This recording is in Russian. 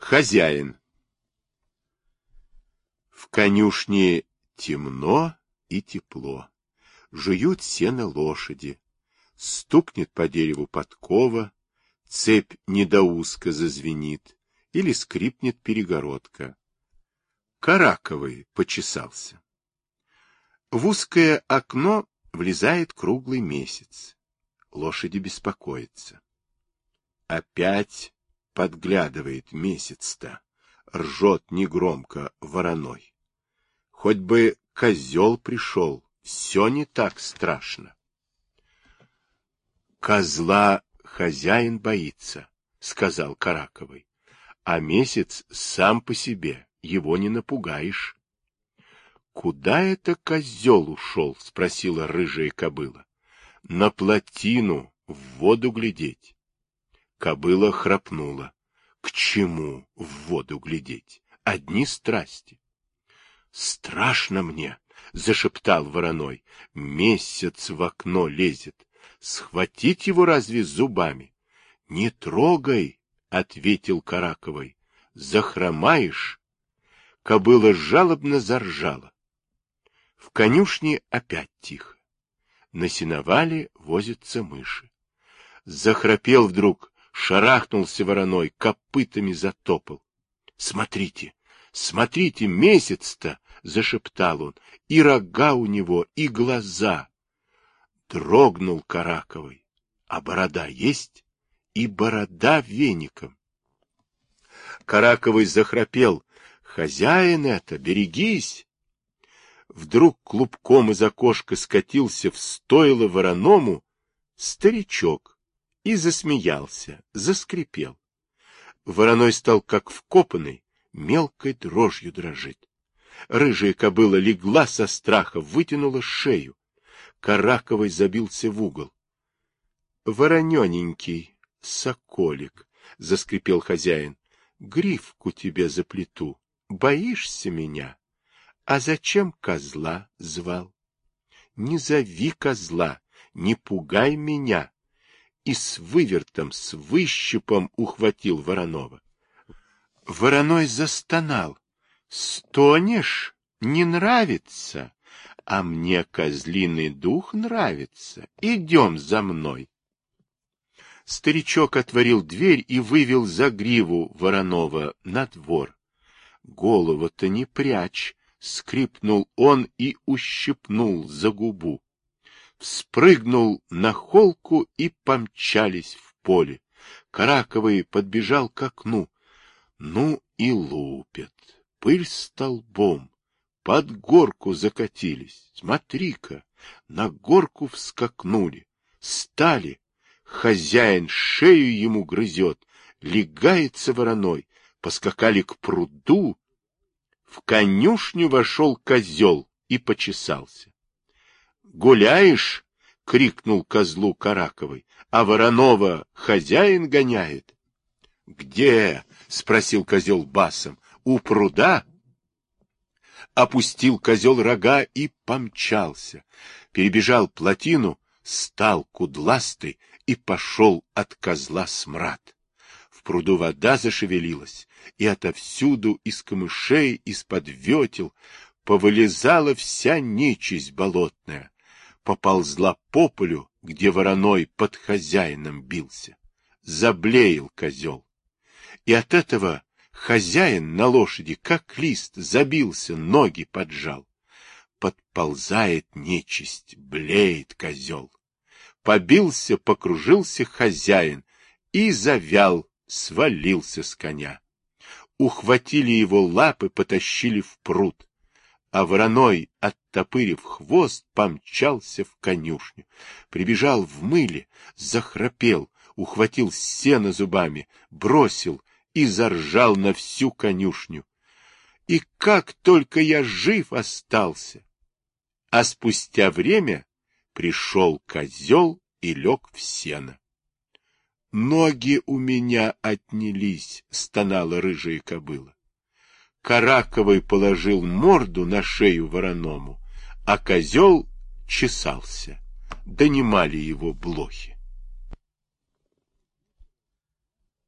Хозяин. В конюшне темно и тепло. Жуют сено лошади. Стукнет по дереву подкова, цепь недоузко зазвенит или скрипнет перегородка. Караковый почесался. В узкое окно влезает круглый месяц. Лошади беспокоятся. Опять подглядывает месяц-то, ржет негромко вороной. Хоть бы козел пришел, все не так страшно. Козла хозяин боится, сказал Караковый, а месяц сам по себе, его не напугаешь. Куда это козел ушел? Спросила рыжая кобыла. На плотину, в воду глядеть. Кобыла храпнула. К чему в воду глядеть? Одни страсти. Страшно мне, зашептал вороной. Месяц в окно лезет. Схватить его разве зубами? Не трогай, ответил Караковый. Захромаешь? Кобыла жалобно заржала. В конюшне опять тихо. На сеновале возятся мыши. Захрапел вдруг, шарахнулся вороной, копытами затопал. Смотрите, смотрите, месяц-то, зашептал он, и рога у него, и глаза. Дрогнул Караковый. А борода есть? И борода веником. Караковый захрапел. Хозяин это, берегись! Вдруг клубком из окошка скатился в стойло вороному старичок и засмеялся, заскрипел. Вороной стал как вкопанный, мелкой дрожью дрожит. Рыжая кобыла легла со страха, вытянула шею. Караковый забился в угол. — Воронененький, соколик, — заскрипел хозяин, — гривку тебе заплету. Боишься меня? А зачем козла звал? Не зови козла, не пугай меня. И с вывертом, с выщипом ухватил Воронова. Вороной застонал. Стонешь? Не нравится? А мне козлиный дух нравится. Идем за мной. Старичок отворил дверь и вывел за гриву Воронова на двор. Голову-то не прячь, скрипнул он и ущипнул за губу. Спрыгнул на холку и помчались в поле. Караковый подбежал к окну. Ну и лупят. Пыль столбом. Под горку закатились. Смотри-ка, на горку вскакнули. Стали. Хозяин шею ему грызет. Легается вороной. Поскакали к пруду. В конюшню вошел козел и почесался. «Гуляешь?» — крикнул козлу Караковый, а Воронова хозяин гоняет. «Где?» — спросил козел басом. «У пруда?» Опустил козел рога и помчался. Перебежал плотину, стал кудластый и пошел от козла смрад. В пруду вода зашевелилась, и отовсюду из камышей, из-под ветел повылезала вся нечисть болотная. Поползла по полю, где вороной под хозяином бился. Заблеял козел. И от этого хозяин на лошади, как лист, забился, ноги поджал. Подползает нечисть, блеет козел. Побился, покружился хозяин и завял, свалился с коня. Ухватили его лапы, потащили в пруд. А вороной, оттопырив хвост, помчался в конюшню. Прибежал в мыле, захрапел, ухватил сено зубами, бросил и заржал на всю конюшню. И как только я жив остался! А спустя время пришел козел и лег в сено. Ноги у меня отнялись, стонала рыжая кобыла. Караковый положил морду на шею вороному, а козел чесался. Донимали его блохи.